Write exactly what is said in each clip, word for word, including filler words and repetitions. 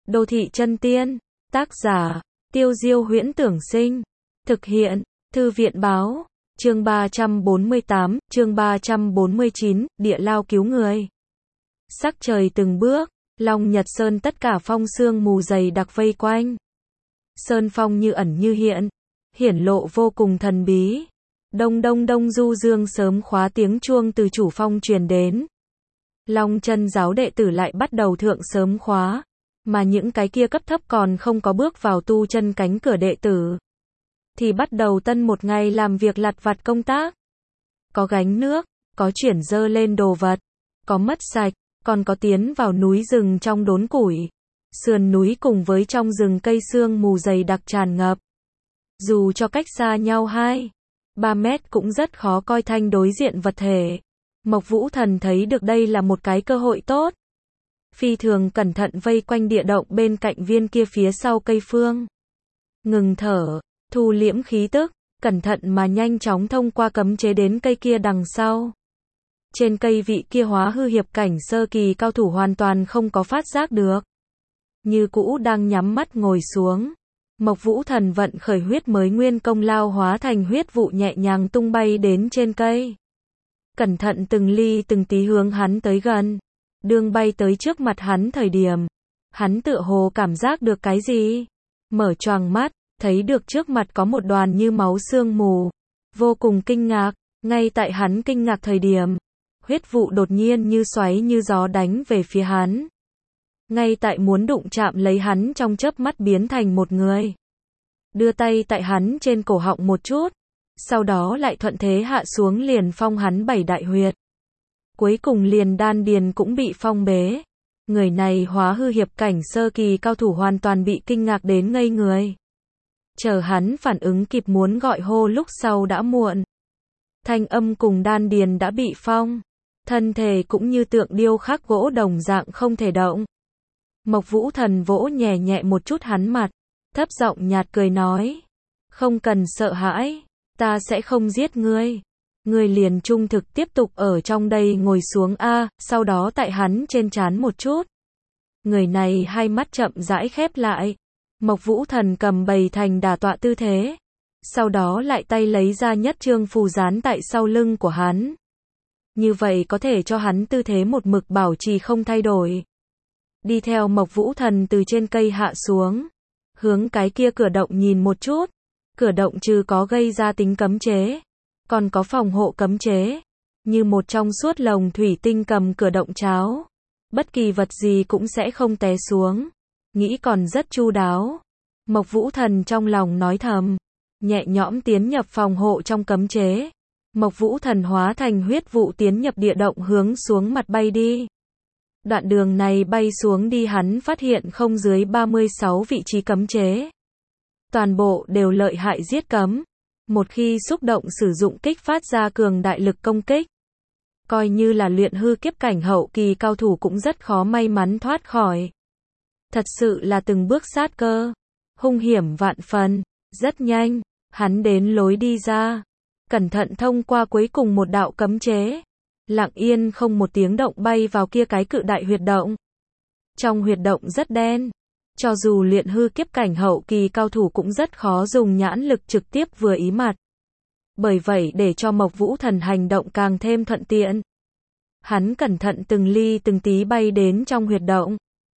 Đô thị chân tiên. Tác giả, Tiêu Diêu Huyễn Tưởng Sinh. Thực hiện, Thư viện Báo. Chương ba trăm bốn mươi tám, chương ba trăm bốn mươi chín, địa lao cứu người. Sắc trời từng bước, Long Nhật Sơn tất cả phong sương mù dày đặc vây quanh. Sơn phong như ẩn như hiện, hiển lộ vô cùng thần bí. Đông đông đông du dương sớm khóa tiếng chuông từ chủ phong truyền đến. Long chân giáo đệ tử lại bắt đầu thượng sớm khóa, mà những cái kia cấp thấp còn không có bước vào tu chân cánh cửa đệ tử, thì bắt đầu tân một ngày làm việc lặt vặt công tác. Có gánh nước, có chuyển dơ lên đồ vật, có mất sạch, còn có tiến vào núi rừng trong đốn củi. Sườn núi cùng với trong rừng cây sương mù dày đặc tràn ngập. Dù cho cách xa nhau hai, ba mét cũng rất khó coi thanh đối diện vật thể. Mộc Vũ Thần thấy được đây là một cái cơ hội tốt. Phi thường cẩn thận vây quanh địa động bên cạnh viên kia phía sau cây phương. Ngừng thở, thu liễm khí tức, cẩn thận mà nhanh chóng thông qua cấm chế đến cây kia đằng sau. Trên cây vị kia hóa hư hiệp cảnh sơ kỳ cao thủ hoàn toàn không có phát giác được. Như cũ đang nhắm mắt ngồi xuống. Mộc Vũ Thần vận khởi huyết mới nguyên công lao hóa thành huyết vụ nhẹ nhàng tung bay đến trên cây. Cẩn thận từng ly từng tí hướng hắn tới gần. Đương bay tới trước mặt hắn thời điểm, hắn tựa hồ cảm giác được cái gì. Mở choàng mắt, thấy được trước mặt có một đoàn như máu sương mù. Vô cùng kinh ngạc, ngay tại hắn kinh ngạc thời điểm, huyết vụ đột nhiên như xoáy như gió đánh về phía hắn. Ngay tại muốn đụng chạm lấy hắn trong chớp mắt biến thành một người. Đưa tay tại hắn trên cổ họng một chút, sau đó lại thuận thế hạ xuống liền phong hắn bảy đại huyệt. Cuối cùng liền đan điền cũng bị phong bế. Người này hóa hư hiệp cảnh sơ kỳ cao thủ hoàn toàn bị kinh ngạc đến ngây người. Chờ hắn phản ứng kịp muốn gọi hô lúc sau đã muộn. Thanh âm cùng đan điền đã bị phong. Thân thể cũng như tượng điêu khắc gỗ đồng dạng không thể động. Mộc Vũ Thần vỗ nhẹ nhẹ một chút hắn mặt, thấp giọng nhạt cười nói. Không cần sợ hãi, ta sẽ không giết ngươi. Ngươi liền trung thực tiếp tục ở trong đây ngồi xuống a, sau đó tại hắn trên trán một chút. Người này hai mắt chậm rãi khép lại. Mộc Vũ Thần cầm bày thành đả tọa tư thế. Sau đó lại tay lấy ra nhất trương phù dán tại sau lưng của hắn. Như vậy có thể cho hắn tư thế một mực bảo trì không thay đổi. Đi theo Mộc Vũ Thần từ trên cây hạ xuống. Hướng cái kia cửa động nhìn một chút. Cửa động trừ có gây ra tính cấm chế, còn có phòng hộ cấm chế. Như một trong suốt lồng thủy tinh cầm cửa động cháo. Bất kỳ vật gì cũng sẽ không té xuống. Nghĩ còn rất chu đáo. Mộc Vũ Thần trong lòng nói thầm. Nhẹ nhõm tiến nhập phòng hộ trong cấm chế. Mộc Vũ Thần hóa thành huyết vụ tiến nhập địa động hướng xuống mặt bay đi. Đoạn đường này bay xuống đi hắn phát hiện không dưới ba mươi sáu vị trí cấm chế. Toàn bộ đều lợi hại giết cấm. Một khi xúc động sử dụng kích phát ra cường đại lực công kích. Coi như là luyện hư kiếp cảnh hậu kỳ cao thủ cũng rất khó may mắn thoát khỏi. Thật sự là từng bước sát cơ. Hung hiểm vạn phần. Rất nhanh, hắn đến lối đi ra. Cẩn thận thông qua cuối cùng một đạo cấm chế. Lặng yên không một tiếng động bay vào kia cái cự đại huyệt động. Trong huyệt động rất đen. Cho dù luyện hư kiếp cảnh hậu kỳ cao thủ cũng rất khó dùng nhãn lực trực tiếp vừa ý mặt. Bởi vậy để cho Mộc Vũ Thần hành động càng thêm thuận tiện. Hắn cẩn thận từng ly từng tí bay đến trong huyệt động.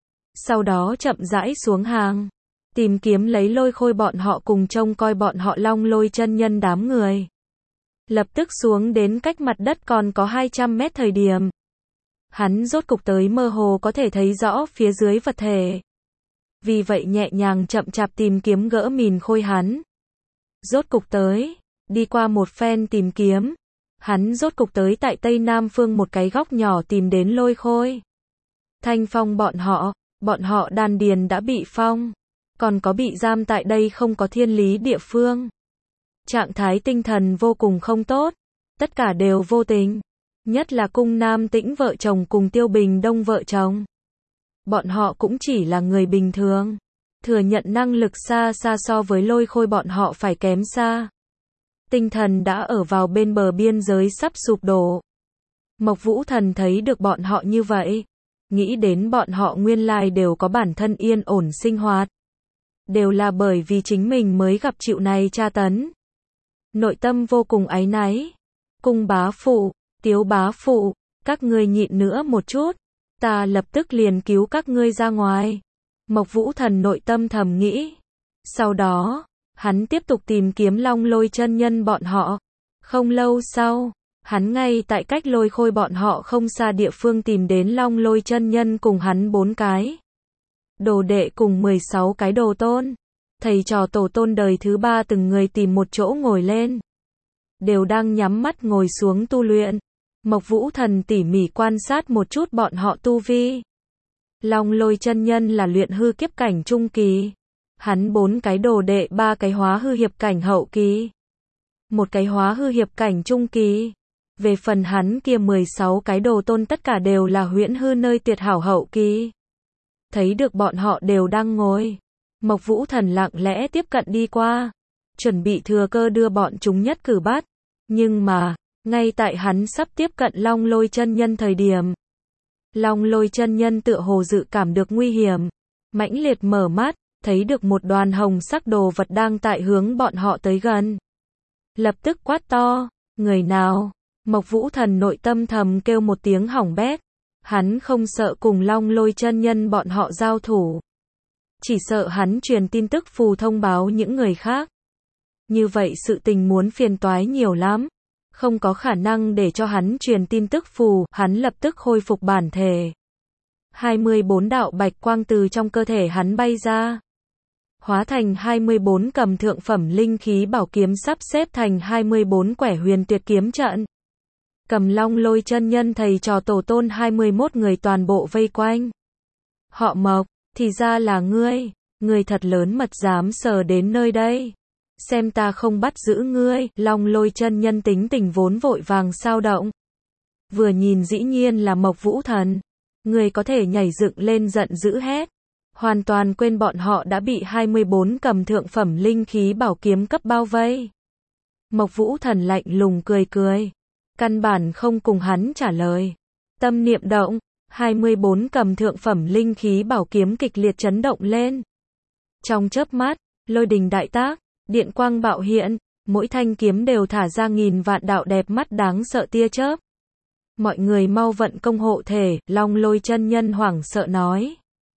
Sau đó chậm rãi xuống hàng. Tìm kiếm lấy Lôi Khôi bọn họ cùng trông coi bọn họ Long Lôi chân nhân đám người. Lập tức xuống đến cách mặt đất còn có hai trăm mét thời điểm. Hắn rốt cục tới mơ hồ có thể thấy rõ phía dưới vật thể. Vì vậy nhẹ nhàng chậm chạp tìm kiếm gỡ mìn khôi hắn. Rốt cục tới, đi qua một phen tìm kiếm. Hắn rốt cục tới tại tây nam phương một cái góc nhỏ tìm đến Lôi Khôi. Thanh phong bọn họ, bọn họ đan điền đã bị phong. Còn có bị giam tại đây không có thiên lý địa phương. Trạng thái tinh thần vô cùng không tốt. Tất cả đều vô tình. Nhất là Cung Nam Tĩnh vợ chồng cùng Tiêu Bình Đông vợ chồng. Bọn họ cũng chỉ là người bình thường. Thừa nhận năng lực xa xa so với Lôi Khôi bọn họ phải kém xa. Tinh thần đã ở vào bên bờ biên giới sắp sụp đổ. Mộc Vũ Thần thấy được bọn họ như vậy. nghĩ đến bọn họ nguyên lai đều có bản thân yên ổn sinh hoạt. Đều là bởi vì chính mình mới gặp chịu này tra tấn. Nội tâm vô cùng áy náy. Cung bá phụ, Tiếu bá phụ, các ngươi nhịn nữa một chút, ta lập tức liền cứu các ngươi ra ngoài. Mộc Vũ Thần nội tâm thầm nghĩ. Sau đó, hắn tiếp tục tìm kiếm Long Lôi chân nhân bọn họ. Không lâu sau, hắn ngay tại cách Lôi Khôi bọn họ không xa địa phương tìm đến Long Lôi chân nhân cùng hắn bốn cái đồ đệ cùng mười sáu cái đồ tôn. Thầy trò tổ tôn đời thứ ba từng người tìm một chỗ ngồi lên. Đều đang nhắm mắt ngồi xuống tu luyện. Mộc Vũ Thần tỉ mỉ quan sát một chút bọn họ tu vi. Long Lôi chân nhân là luyện hư kiếp cảnh trung kỳ. Hắn bốn cái đồ đệ ba cái hóa hư hiệp cảnh hậu kỳ. Một cái hóa hư hiệp cảnh trung kỳ. Về phần hắn kia mười sáu cái đồ tôn tất cả đều là huyễn hư nơi tuyệt hảo hậu kỳ. Thấy được bọn họ đều đang ngồi. Mộc Vũ Thần lặng lẽ tiếp cận đi qua. Chuẩn bị thừa cơ đưa bọn chúng nhất cử bắt. Nhưng mà, ngay tại hắn sắp tiếp cận Long Lôi chân nhân thời điểm. Long Lôi chân nhân tựa hồ dự cảm được nguy hiểm. Mãnh liệt mở mắt, thấy được một đoàn hồng sắc đồ vật đang tại hướng bọn họ tới gần. Lập tức quát to, người nào? Mộc Vũ Thần nội tâm thầm kêu một tiếng hỏng bét. Hắn không sợ cùng Long Lôi chân nhân bọn họ giao thủ. Chỉ sợ hắn truyền tin tức phù thông báo những người khác. Như vậy sự tình muốn phiền toái nhiều lắm. Không có khả năng để cho hắn truyền tin tức phù, hắn lập tức khôi phục bản thể. hai mươi bốn đạo bạch quang từ trong cơ thể hắn bay ra. Hóa thành hai mươi bốn cầm thượng phẩm linh khí bảo kiếm sắp xếp thành hai mươi bốn quẻ huyền tuyệt kiếm trận. Cầm Long Lôi chân nhân thầy trò tổ tôn hai mươi mốt người toàn bộ vây quanh. Họ Mộc, thì ra là ngươi, ngươi thật lớn mật dám sờ đến nơi đây. Xem ta không bắt giữ ngươi. Long Lôi chân nhân tính tình vốn vội vàng sao động. Vừa nhìn dĩ nhiên là Mộc Vũ Thần. Người có thể nhảy dựng lên giận dữ hét. Hoàn toàn quên bọn họ đã bị hai mươi bốn cầm thượng phẩm linh khí bảo kiếm cấp bao vây. Mộc Vũ Thần lạnh lùng cười cười. Căn bản không cùng hắn trả lời. Tâm niệm động, hai mươi bốn cầm thượng phẩm linh khí bảo kiếm kịch liệt chấn động lên. Trong chớp mắt, lôi đình đại tác, điện quang bạo hiện, mỗi thanh kiếm đều thả ra nghìn vạn đạo đẹp mắt đáng sợ tia chớp. Mọi người mau vận công hộ thể, Long Lôi chân nhân hoảng sợ nói.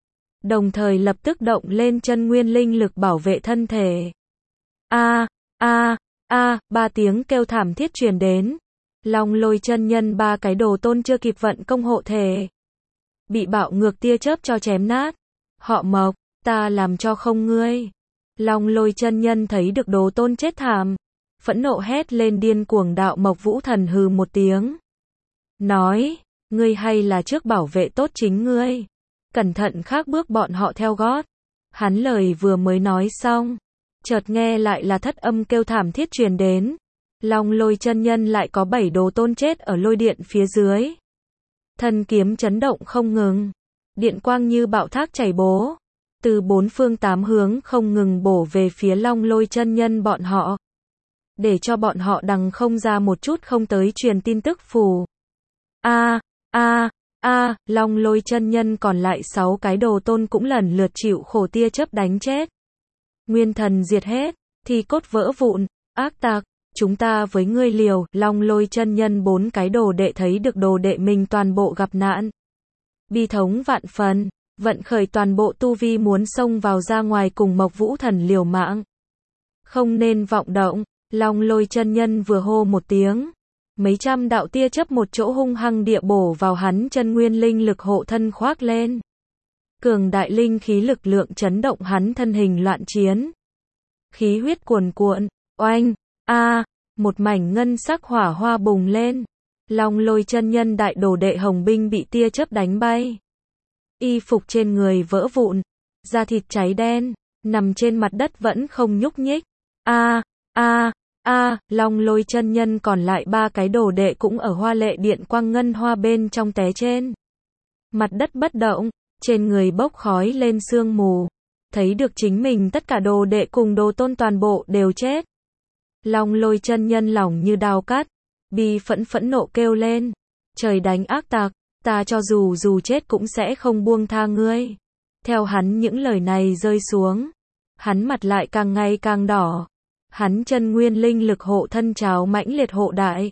Đồng thời lập tức động lên chân nguyên linh lực bảo vệ thân thể. A, a, a, ba tiếng kêu thảm thiết truyền đến. Long Lôi chân nhân ba cái đồ tôn chưa kịp vận công hộ thể. Bị bạo ngược tia chớp cho chém nát. Họ Mộc, ta làm cho không ngươi. Long Lôi chân nhân thấy được đồ tôn chết thảm. Phẫn nộ hét lên điên cuồng đạo. Mộc Vũ Thần hừ một tiếng. Nói, ngươi hay là trước bảo vệ tốt chính ngươi. Cẩn thận khác bước bọn họ theo gót. Hắn lời vừa mới nói xong. Chợt nghe lại là thất âm kêu thảm thiết truyền đến. Long Lôi chân nhân lại có bảy đồ tôn chết ở lôi điện phía dưới. Thân kiếm chấn động không ngừng. Điện quang như bạo thác chảy bố. Từ bốn phương tám hướng không ngừng bổ về phía Long Lôi chân nhân bọn họ. Để cho bọn họ đằng không ra một chút không tới truyền tin tức phù. A, a, a, Long Lôi chân nhân còn lại sáu cái đồ tôn cũng lần lượt chịu khổ tia chớp đánh chết. Nguyên thần diệt hết, thi cốt vỡ vụn, ác tặc, chúng ta với ngươi liều. Long Lôi chân nhân bốn cái đồ đệ thấy được đồ đệ mình toàn bộ gặp nạn. Bi thống vạn phần, vận khởi toàn bộ tu vi muốn xông vào ra ngoài cùng Mộc Vũ Thần liều mạng. Không nên vọng động, Long Lôi chân nhân vừa hô một tiếng. Mấy trăm đạo tia chớp một chỗ hung hăng địa bổ vào hắn chân nguyên linh lực hộ thân khoác lên. Cường đại linh khí lực lượng chấn động hắn thân hình loạn chiến. Khí huyết cuồn cuộn, oanh, a, một mảnh ngân sắc hỏa hoa bùng lên. Long Lôi chân nhân đại đồ đệ Hồng Binh bị tia chớp đánh bay. Y phục trên người vỡ vụn, da thịt cháy đen, nằm trên mặt đất vẫn không nhúc nhích. A, a, a, Long Lôi chân nhân còn lại ba cái đồ đệ cũng ở hoa lệ điện quang ngân hoa bên trong té trên. Mặt đất bất động, trên người bốc khói lên sương mù. Thấy được chính mình tất cả đồ đệ cùng đồ tôn toàn bộ đều chết. Long Lôi chân nhân lòng như đao cắt, bi phẫn phẫn nộ kêu lên. Trời đánh ác tặc, Ta cho dù dù chết cũng sẽ không buông tha ngươi. Theo hắn những lời này rơi xuống, hắn mặt lại càng ngày càng đỏ. Hắn chân nguyên linh lực hộ thân trào mãnh liệt hộ đại.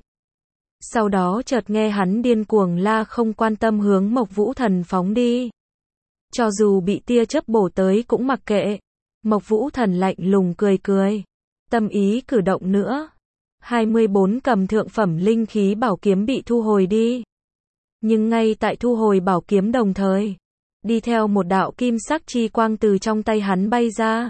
Sau đó chợt nghe hắn điên cuồng la không quan tâm hướng Mộc Vũ Thần phóng đi. Cho dù bị tia chớp bổ tới cũng mặc kệ. Mộc Vũ Thần lạnh lùng cười cười. Tâm ý cử động nữa. hai mươi bốn cầm thượng phẩm linh khí bảo kiếm bị thu hồi đi. Nhưng ngay tại thu hồi bảo kiếm đồng thời, đi theo một đạo kim sắc chi quang từ trong tay hắn bay ra.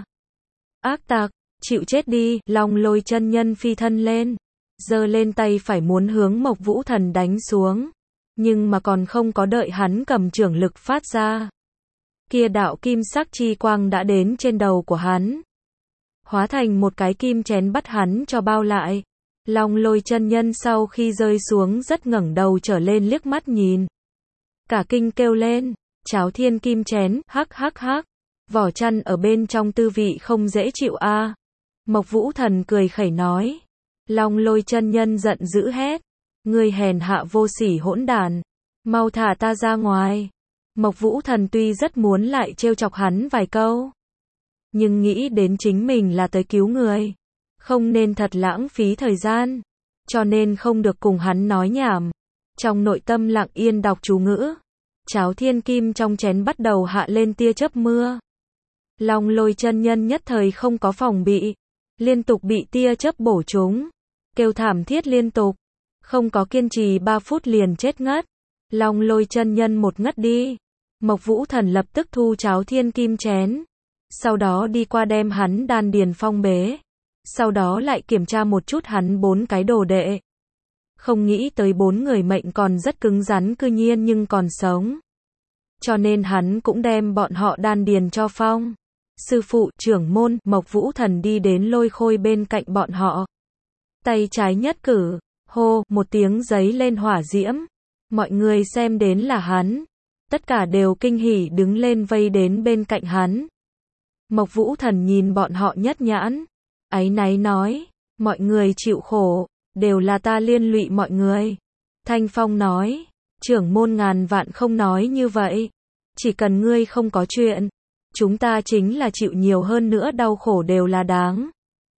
Ác tặc, chịu chết đi, Long Lôi chân nhân phi thân lên, giơ lên tay phải muốn hướng Mộc Vũ Thần đánh xuống, nhưng mà còn không có đợi hắn cầm trưởng lực phát ra, kia đạo kim sắc chi quang đã đến trên đầu của hắn, hóa thành một cái kim chén bắt hắn cho bao lại. Long Lôi chân nhân sau khi rơi xuống rất ngẩng đầu trở lên liếc mắt nhìn, cả kinh kêu lên, cháo thiên kim chén, hắc hắc hắc, vỏ chăn ở bên trong tư vị không dễ chịu a. À. Mộc Vũ Thần cười khẩy nói. Long Lôi chân nhân giận dữ hét, ngươi hèn hạ vô sỉ hỗn đàn, mau thả ta ra ngoài. Mộc Vũ Thần tuy rất muốn lại trêu chọc hắn vài câu, nhưng nghĩ đến chính mình là tới cứu người, không nên thật lãng phí thời gian, cho nên không được cùng hắn nói nhảm. Trong nội tâm lặng yên đọc chú ngữ, cháo thiên kim trong chén bắt đầu hạ lên tia chớp mưa. Long Lôi chân nhân nhất thời không có phòng bị, liên tục bị tia chớp bổ trúng, kêu thảm thiết liên tục, không có kiên trì ba phút liền chết ngất. Long Lôi chân nhân một ngất đi, Mộc Vũ Thần lập tức thu cháo thiên kim chén, sau đó đi qua đem hắn đan điền phong bế, sau đó lại kiểm tra một chút hắn bốn cái đồ đệ. Không nghĩ tới bốn người mệnh còn rất cứng rắn cư nhiên nhưng còn sống. Cho nên hắn cũng đem bọn họ đan điền cho phong. Sư phụ, trưởng môn, Mộc Vũ Thần đi đến Lôi Khôi bên cạnh bọn họ. Tay trái nhất cử, hô, một tiếng giấy lên hỏa diễm. Mọi người xem đến là hắn. Tất cả đều kinh hỉ đứng lên vây đến bên cạnh hắn. Mộc Vũ Thần nhìn bọn họ nhất nhãn, áy náy nói, mọi người chịu khổ, đều là ta liên lụy mọi người. Thanh Phong nói, trưởng môn ngàn vạn không nói như vậy. Chỉ cần ngươi không có chuyện, chúng ta chính là chịu nhiều hơn nữa đau khổ đều là đáng.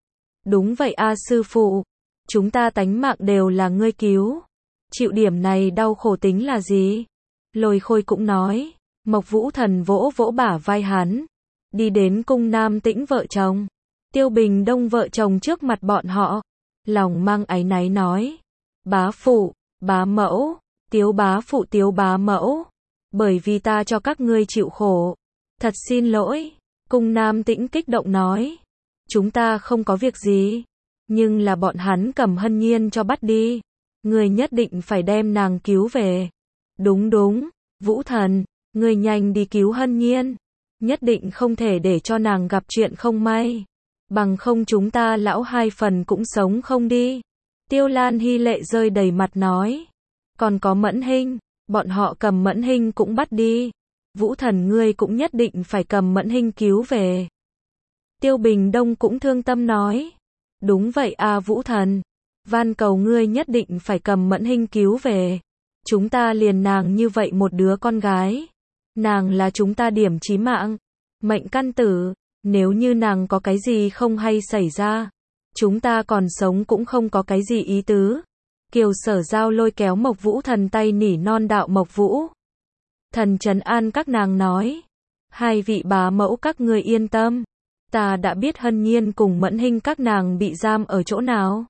Đúng vậy a sư phụ, chúng ta tánh mạng đều là ngươi cứu. Chịu điểm này đau khổ tính là gì? Lôi Khôi cũng nói. Mộc Vũ Thần vỗ vỗ bả vai hắn, đi đến cung Nam Tĩnh vợ chồng, Tiêu Bình Đông vợ chồng trước mặt bọn họ, lòng mang áy náy nói, bá phụ, bá mẫu, Tiếu bá phụ Tiếu bá mẫu, bởi vì ta cho các ngươi chịu khổ, thật xin lỗi. Cung Nam Tĩnh kích động nói, chúng ta không có việc gì, nhưng là bọn hắn cầm Hân Nhiên cho bắt đi, ngươi nhất định phải đem nàng cứu về. Đúng đúng, Vũ Thần, ngươi nhanh đi cứu Hân Nhiên, nhất định không thể để cho nàng gặp chuyện không may, bằng không chúng ta lão hai phần cũng sống không đi. Tiêu Lan Hy lệ rơi đầy mặt nói, còn có Mẫn Hinh, bọn họ cầm Mẫn Hinh cũng bắt đi. Vũ Thần ngươi cũng nhất định phải cầm Mẫn Hinh cứu về. Tiêu Bình Đông cũng thương tâm nói, đúng vậy a Vũ Thần, van cầu ngươi nhất định phải cầm Mẫn Hinh cứu về. Chúng ta liền nàng như vậy một đứa con gái, nàng là chúng ta điểm chí mạng, mệnh căn tử, nếu như nàng có cái gì không hay xảy ra, chúng ta còn sống cũng không có cái gì ý tứ. Kiều Sở Giao lôi kéo Mộc Vũ Thần tay nỉ non đạo Mộc Vũ Thần trấn an các nàng nói, hai vị bá mẫu các ngươi yên tâm, ta đã biết Hân Nhiên cùng Mẫn Hinh các nàng bị giam ở chỗ nào,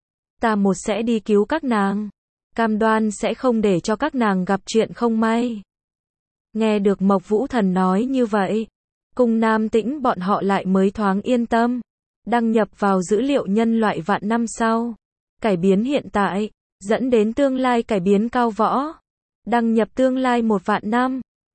ta một sẽ đi cứu các nàng, cam đoan sẽ không để cho các nàng gặp chuyện không may. Nghe được Mộc Vũ Thần nói như vậy, cung Nam Tĩnh bọn họ lại mới thoáng yên tâm. Đăng nhập vào dữ liệu nhân loại vạn năm sau, cải biến hiện tại, dẫn đến tương lai cải biến cao võ. Đăng nhập tương lai một vạn năm.